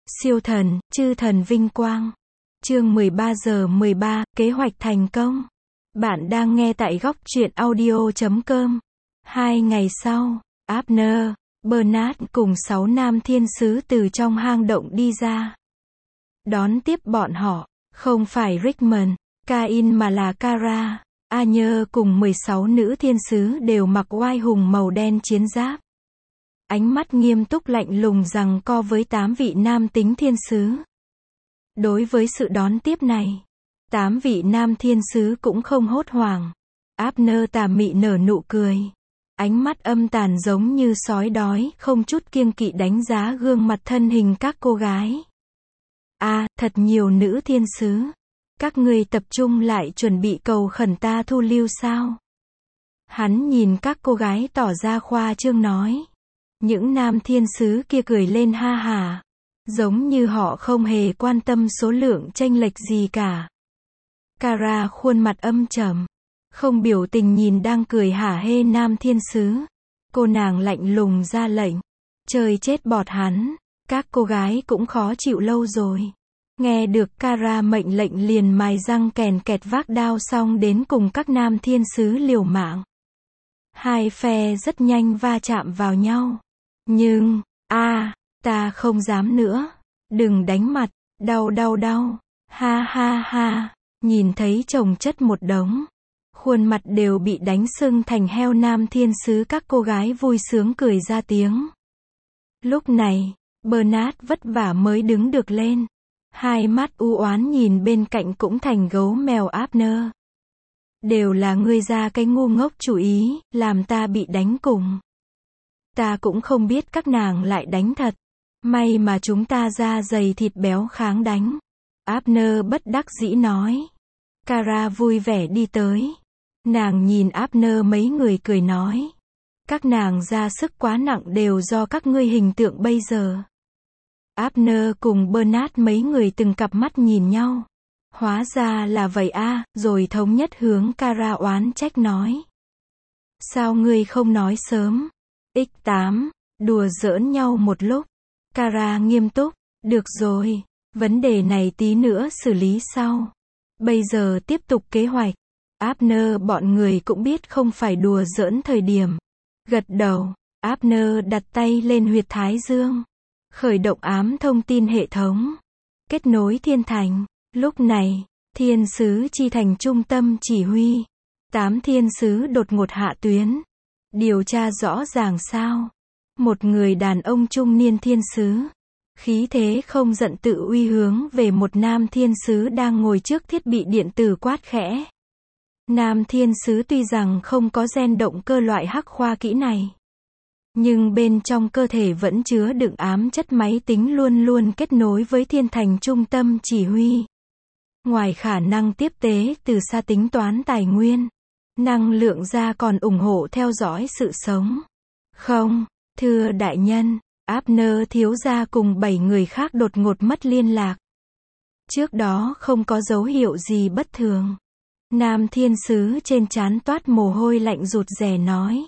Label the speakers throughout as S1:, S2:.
S1: Siêu thần, chư thần vinh quang. Chương 13 giờ 13, kế hoạch thành công. Bạn đang nghe tại góc truyện audio.com. 2 ngày sau, Abner, Bernard cùng 6 nam thiên sứ từ trong hang động đi ra. Đón tiếp bọn họ, không phải Rickman, Cain mà là Kara, Anya cùng 16 nữ thiên sứ đều mặc oai hùng màu đen chiến giáp. Ánh mắt nghiêm túc lạnh lùng giằng co với 8 vị nam tính thiên sứ. Đối với sự đón tiếp này, 8 vị nam thiên sứ cũng không hốt hoảng. Abner tà mị nở nụ cười. Ánh mắt âm tàn giống như sói đói, không chút kiêng kỵ đánh giá gương mặt thân hình các cô gái. Thật nhiều nữ thiên sứ. Các ngươi tập trung lại chuẩn bị cầu khẩn ta thu lưu sao? Hắn nhìn các cô gái tỏ ra khoa trương nói. Những nam thiên sứ kia cười lên ha hả. Giống như họ không hề quan tâm số lượng chênh lệch gì cả. Kara khuôn mặt âm trầm, không biểu tình nhìn đang cười hả hê nam thiên sứ. Cô nàng lạnh lùng ra lệnh. Chơi chết bọt hắn. Các cô gái cũng khó chịu lâu rồi. Nghe được Kara mệnh lệnh liền mài răng kèn kẹt vác đao xong đến cùng các nam thiên sứ liều mạng. Hai phe rất nhanh va chạm vào nhau. Nhưng, ta không dám nữa. Đừng đánh mặt, đau. Ha ha ha. Nhìn thấy chồng chất một đống. Khuôn mặt đều bị đánh sưng thành heo nam thiên sứ các cô gái vui sướng cười ra tiếng. Lúc này, Bernard vất vả mới đứng được lên. Hai mắt u oán nhìn bên cạnh cũng thành gấu mèo Abner. Đều là ngươi ra cái ngu ngốc chủ ý, làm ta bị đánh cùng. Ta cũng không biết các nàng lại đánh thật. May mà chúng ta da dày thịt béo kháng đánh. Abner bất đắc dĩ nói. Kara vui vẻ đi tới. Nàng nhìn Abner mấy người cười nói. Các nàng ra sức quá nặng đều do các ngươi hình tượng bây giờ. Abner cùng Bernard mấy người từng cặp mắt nhìn nhau. Hóa ra là vậy rồi thống nhất hướng Kara oán trách nói. Sao ngươi không nói sớm? X8, đùa giỡn nhau một lúc. Kara nghiêm túc, được rồi, vấn đề này tí nữa xử lý sau. Bây giờ tiếp tục kế hoạch. Abner bọn người cũng biết không phải đùa giỡn thời điểm. Gật đầu, Abner đặt tay lên huyệt thái dương. Khởi động ám thông tin hệ thống. Kết nối thiên thành. Lúc này, thiên sứ chi thành trung tâm chỉ huy. 8 thiên sứ đột ngột hạ tuyến. Điều tra rõ ràng sao? Một người đàn ông trung niên thiên sứ. Khí thế không giận tự uy hướng về một nam thiên sứ đang ngồi trước thiết bị điện tử quát khẽ. Nam thiên sứ tuy rằng không có gen động cơ loại hắc khoa kỹ này. Nhưng bên trong cơ thể vẫn chứa đựng ám chất máy tính luôn luôn kết nối với thiên thành trung tâm chỉ huy. Ngoài khả năng tiếp tế từ xa tính toán tài nguyên, năng lượng ra còn ủng hộ theo dõi sự sống. Không, thưa đại nhân, Abner thiếu gia cùng 7 người khác đột ngột mất liên lạc. Trước đó không có dấu hiệu gì bất thường. Nam thiên sứ trên trán toát mồ hôi lạnh rụt rè nói.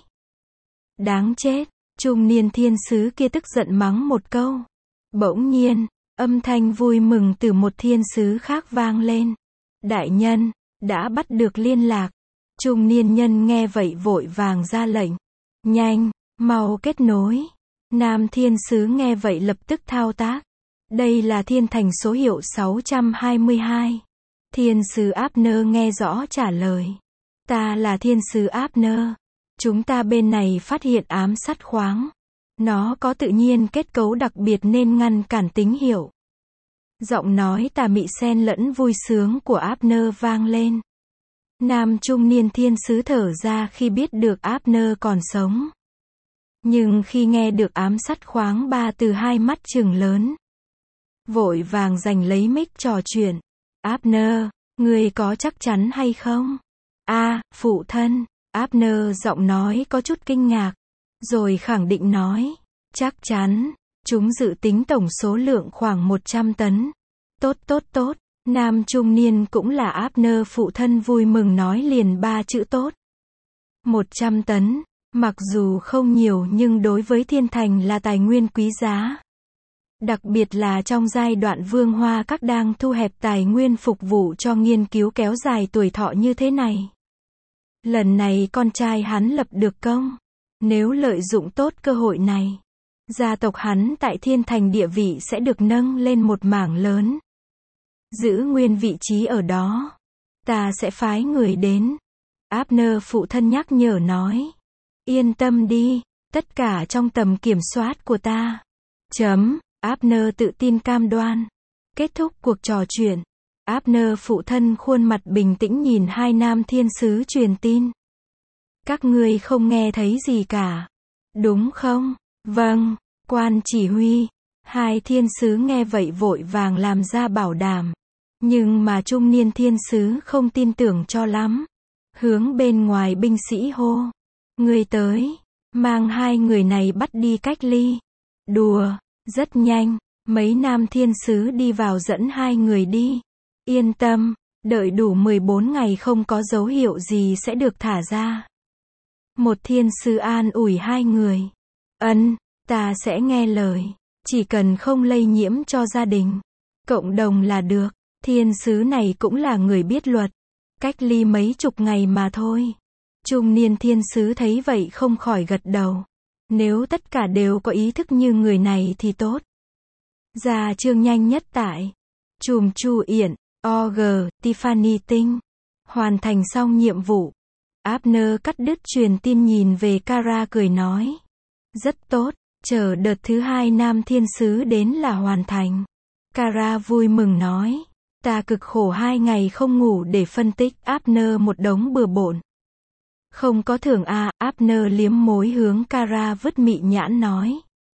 S1: Đáng chết, trung niên thiên sứ kia tức giận mắng một câu. Bỗng nhiên, âm thanh vui mừng từ một thiên sứ khác vang lên. Đại nhân, đã bắt được liên lạc. Trung niên nhân nghe vậy vội vàng ra lệnh. Nhanh, mau kết nối. Nam thiên sứ nghe vậy lập tức thao tác. Đây là thiên thành số hiệu 622. Thiên sứ Abner nghe rõ trả lời. Ta là thiên sứ Abner. Chúng ta bên này phát hiện ám sắt khoáng. Nó có tự nhiên kết cấu đặc biệt nên ngăn cản tín hiệu. Giọng nói tà mị xen lẫn vui sướng của Abner vang lên. Nam trung niên thiên sứ thở ra khi biết được Abner còn sống. Nhưng khi nghe được ám sắt khoáng 3 từ hai mắt trừng lớn. Vội vàng giành lấy mic trò chuyện. Abner, ngươi có chắc chắn hay không? Phụ thân. Abner giọng nói có chút kinh ngạc. Rồi khẳng định nói. Chắc chắn. Chúng dự tính tổng số lượng khoảng 100 tấn. Tốt. Nam trung niên cũng là Abner phụ thân vui mừng nói liền 3 chữ tốt. 100 tấn. Mặc dù không nhiều nhưng đối với thiên thành là tài nguyên quý giá. Đặc biệt là trong giai đoạn Vương Hoa Các đang thu hẹp tài nguyên phục vụ cho nghiên cứu kéo dài tuổi thọ như thế này. Lần này con trai hắn lập được công. Nếu lợi dụng tốt cơ hội này, gia tộc hắn tại Thiên Thành địa vị sẽ được nâng lên một mảng lớn. Giữ nguyên vị trí ở đó. Ta sẽ phái người đến. Abner phụ thân nhắc nhở nói. Yên tâm đi, tất cả trong tầm kiểm soát của ta. Abner tự tin cam đoan. Kết thúc cuộc trò chuyện, Abner phụ thân khuôn mặt bình tĩnh nhìn hai nam thiên sứ truyền tin. Các ngươi không nghe thấy gì cả, đúng không? Vâng, quan chỉ huy. Hai thiên sứ nghe vậy vội vàng làm ra bảo đảm. Nhưng mà trung niên thiên sứ không tin tưởng cho lắm. Hướng bên ngoài binh sĩ hô. Người tới, mang hai người này bắt đi cách ly. Đùa, rất nhanh, mấy nam thiên sứ đi vào dẫn hai người đi. Yên tâm, đợi đủ 14 ngày không có dấu hiệu gì sẽ được thả ra. Một thiên sứ an ủi hai người. Ta sẽ nghe lời. Chỉ cần không lây nhiễm cho gia đình, cộng đồng là được. Thiên sứ này cũng là người biết luật. Cách ly mấy chục ngày mà thôi. Trung niên thiên sứ thấy vậy không khỏi gật đầu. Nếu tất cả đều có ý thức như người này thì tốt. Gia chương nhanh nhất tại Chùm Chu Yển, OG, Tiffany Tinh. Hoàn thành xong nhiệm vụ. Abner cắt đứt truyền tin nhìn về Kara cười nói. Rất tốt, chờ đợt thứ hai nam thiên sứ đến là hoàn thành. Kara vui mừng nói. Ta cực khổ 2 ngày không ngủ để phân tích Abner một đống bừa bộn. Không có thưởng à, Abner liếm môi hướng Kara vứt mị nhãn nói.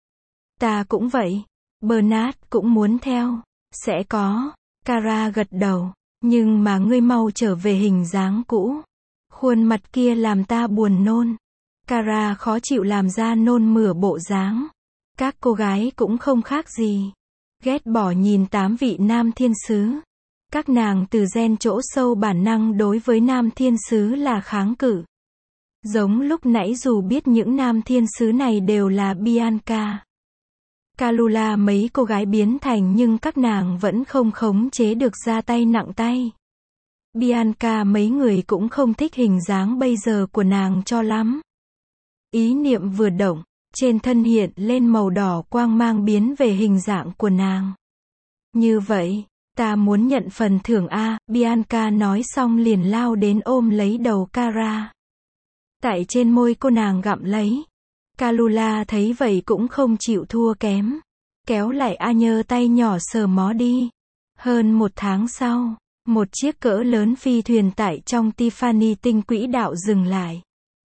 S1: Ta cũng vậy. Bernard cũng muốn theo. Sẽ có. Kara gật đầu. Nhưng mà ngươi mau trở về hình dáng cũ. Khuôn mặt kia làm ta buồn nôn. Kara khó chịu làm ra nôn mửa bộ dáng. Các cô gái cũng không khác gì. Ghét bỏ nhìn 8 vị nam thiên sứ. Các nàng từ gen chỗ sâu bản năng đối với nam thiên sứ là kháng cự. Giống lúc nãy dù biết những nam thiên sứ này đều là Bianca, Kalula mấy cô gái biến thành nhưng các nàng vẫn không khống chế được ra tay nặng tay. Bianca mấy người cũng không thích hình dáng bây giờ của nàng cho lắm. Ý niệm vừa động, trên thân hiện lên màu đỏ quang mang biến về hình dạng của nàng. Như vậy, ta muốn nhận phần thưởng A, Bianca nói xong liền lao đến ôm lấy đầu Kara. Tại trên môi cô nàng gặm lấy. Kalula thấy vậy cũng không chịu thua kém. Kéo lại A nhơ tay nhỏ sờ mó đi. Hơn 1 tháng sau, một chiếc cỡ lớn phi thuyền tại trong Tiffany Tinh quỹ đạo dừng lại.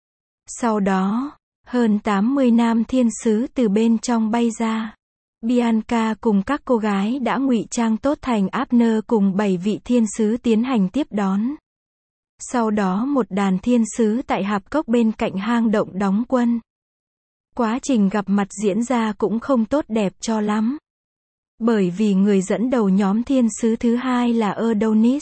S1: Sau đó, hơn 80 nam thiên sứ từ bên trong bay ra. Bianca cùng các cô gái đã ngụy trang tốt thành Abner cùng 7 vị thiên sứ tiến hành tiếp đón. Sau đó một đàn thiên sứ tại hạp cốc bên cạnh hang động đóng quân. Quá trình gặp mặt diễn ra cũng không tốt đẹp cho lắm. Bởi vì người dẫn đầu nhóm thiên sứ thứ hai là Adonis,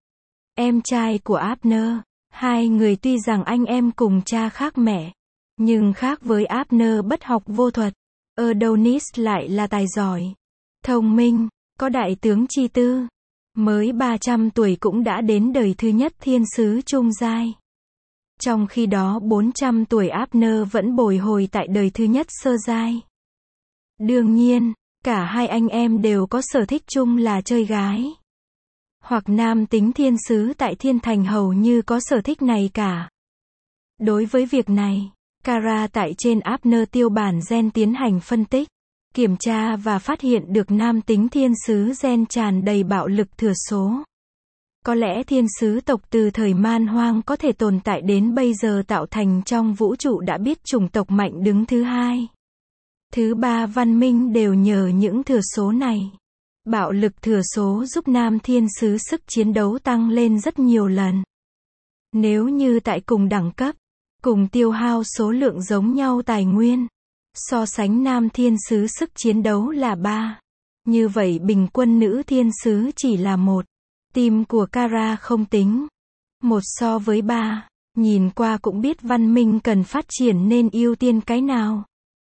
S1: em trai của Abner. Hai người tuy rằng anh em cùng cha khác mẹ, nhưng khác với Abner bất học vô thuật, Adonis lại là tài giỏi, thông minh, có đại tướng chi tư. Mới 300 tuổi cũng đã đến đời thứ nhất thiên sứ trung giai. Trong khi đó 400 tuổi Abner vẫn bồi hồi tại đời thứ nhất sơ giai. Đương nhiên, cả hai anh em đều có sở thích chung là chơi gái. Hoặc nam tính thiên sứ tại thiên thành hầu như có sở thích này cả. Đối với việc này, Kara tại trên Abner tiêu bản gen tiến hành phân tích, kiểm tra và phát hiện được nam tính thiên sứ gen tràn đầy bạo lực thừa số. Có lẽ thiên sứ tộc từ thời man hoang có thể tồn tại đến bây giờ tạo thành trong vũ trụ đã biết chủng tộc mạnh đứng thứ hai, thứ ba văn minh đều nhờ những thừa số này. Bạo lực thừa số giúp nam thiên sứ sức chiến đấu tăng lên rất nhiều lần. Nếu như tại cùng đẳng cấp, cùng tiêu hao số lượng giống nhau tài nguyên, so sánh nam thiên sứ sức chiến đấu là 3. Như vậy bình quân nữ thiên sứ chỉ là 1. Tim của Kara không tính. 1 so với 3. Nhìn qua cũng biết văn minh cần phát triển nên ưu tiên cái nào.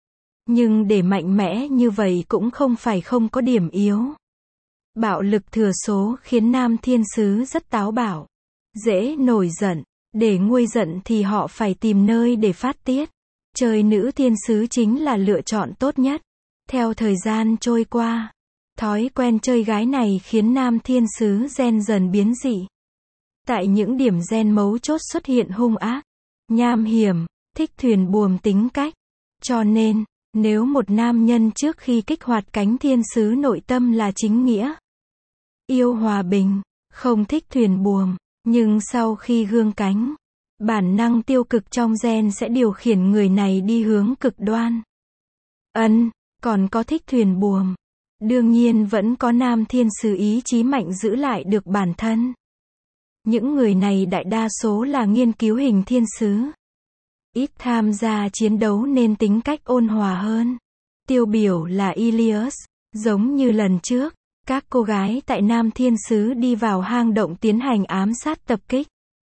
S1: Nhưng để mạnh mẽ như vậy cũng không phải không có điểm yếu. Bạo lực thừa số khiến nam thiên sứ rất táo bạo, dễ nổi giận. Để nguôi giận thì họ phải tìm nơi để phát tiết. Chơi nữ thiên sứ chính là lựa chọn tốt nhất. Theo thời gian trôi qua, thói quen chơi gái này khiến nam thiên sứ gen dần biến dị. Tại những điểm gen mấu chốt xuất hiện hung ác, nham hiểm, thích thuyền buồm tính cách. Cho nên, nếu một nam nhân trước khi kích hoạt cánh thiên sứ nội tâm là chính nghĩa, yêu hòa bình, không thích thuyền buồm, nhưng sau khi gương cánh, bản năng tiêu cực trong gen sẽ điều khiển người này đi hướng cực đoan. Còn có thích thuyền buồm. Đương nhiên vẫn có nam thiên sứ ý chí mạnh giữ lại được bản thân. Những người này đại đa số là nghiên cứu hình thiên sứ. Ít tham gia chiến đấu nên tính cách ôn hòa hơn. Tiêu biểu là Ilias. Giống như lần trước, các cô gái tại Nam Thiên Sứ đi vào hang động tiến hành ám sát tập kích.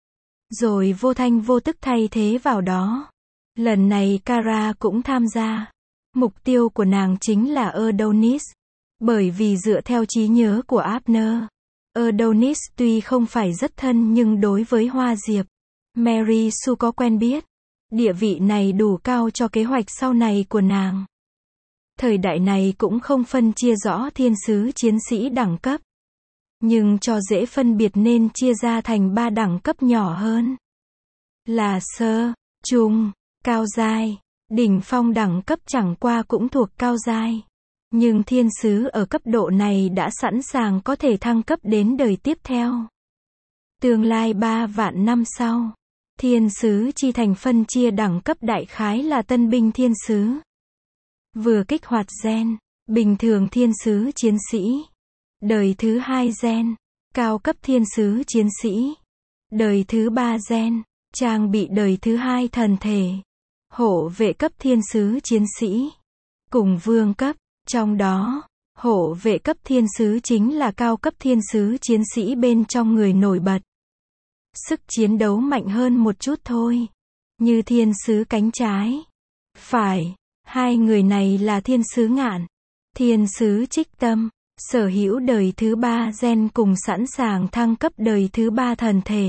S1: Rồi vô thanh vô tức thay thế vào đó. Lần này Kara cũng tham gia. Mục tiêu của nàng chính là Adonis. Bởi vì dựa theo trí nhớ của Abner, Adonis tuy không phải rất thân nhưng đối với Hoa Diệp, Mary Sue có quen biết. Địa vị này đủ cao cho kế hoạch sau này của nàng. Thời đại này cũng không phân chia rõ thiên sứ chiến sĩ đẳng cấp. Nhưng cho dễ phân biệt nên chia ra thành 3 đẳng cấp nhỏ hơn. Là sơ, trung, cao giai. Đỉnh phong đẳng cấp chẳng qua cũng thuộc cao giai. Nhưng thiên sứ ở cấp độ này đã sẵn sàng có thể thăng cấp đến đời tiếp theo. Tương lai 3 vạn năm sau, thiên sứ chi thành phân chia đẳng cấp đại khái là tân binh thiên sứ. Vừa kích hoạt gen, bình thường thiên sứ chiến sĩ. Đời thứ 2 gen, cao cấp thiên sứ chiến sĩ. Đời thứ 3 gen, trang bị đời thứ 2 thần thể. Hộ vệ cấp thiên sứ chiến sĩ. Cùng vương cấp, trong đó, hộ vệ cấp thiên sứ chính là cao cấp thiên sứ chiến sĩ bên trong người nổi bật. Sức chiến đấu mạnh hơn một chút thôi. Như thiên sứ cánh trái. Phải, hai người này là thiên sứ ngạn. Thiên sứ trích tâm, sở hữu đời thứ 3 gen cùng sẵn sàng thăng cấp đời thứ 3 thần thể.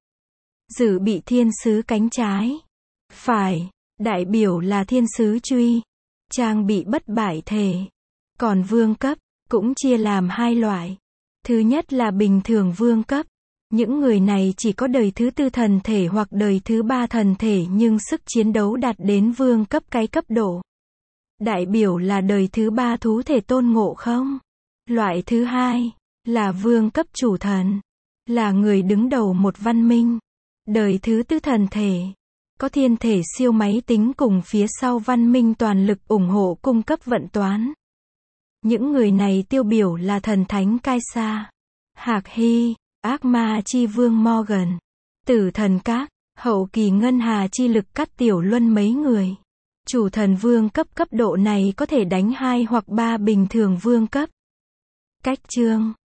S1: Dự bị thiên sứ cánh trái. Phải, đại biểu là thiên sứ truy. Trang bị bất bại thể. Còn vương cấp, cũng chia làm 2 loại. Thứ nhất là bình thường vương cấp. Những người này chỉ có đời thứ 4 thần thể hoặc đời thứ 3 thần thể nhưng sức chiến đấu đạt đến vương cấp cái cấp độ. Đại biểu là đời thứ 3 thú thể tôn ngộ không. Loại thứ 2 là vương cấp chủ thần. Là người đứng đầu một văn minh. Đời thứ 4 thần thể. Có thiên thể siêu máy tính cùng phía sau văn minh toàn lực ủng hộ cung cấp vận toán. Những người này tiêu biểu là thần thánh Kaisa, Hạc Hy, ác ma chi vương Morgan, tử thần Các, hậu kỳ ngân hà chi lực Cát Tiểu Luân mấy người. Chủ thần vương cấp cấp độ này có thể đánh 2 hoặc 3 bình thường vương cấp. Cách chương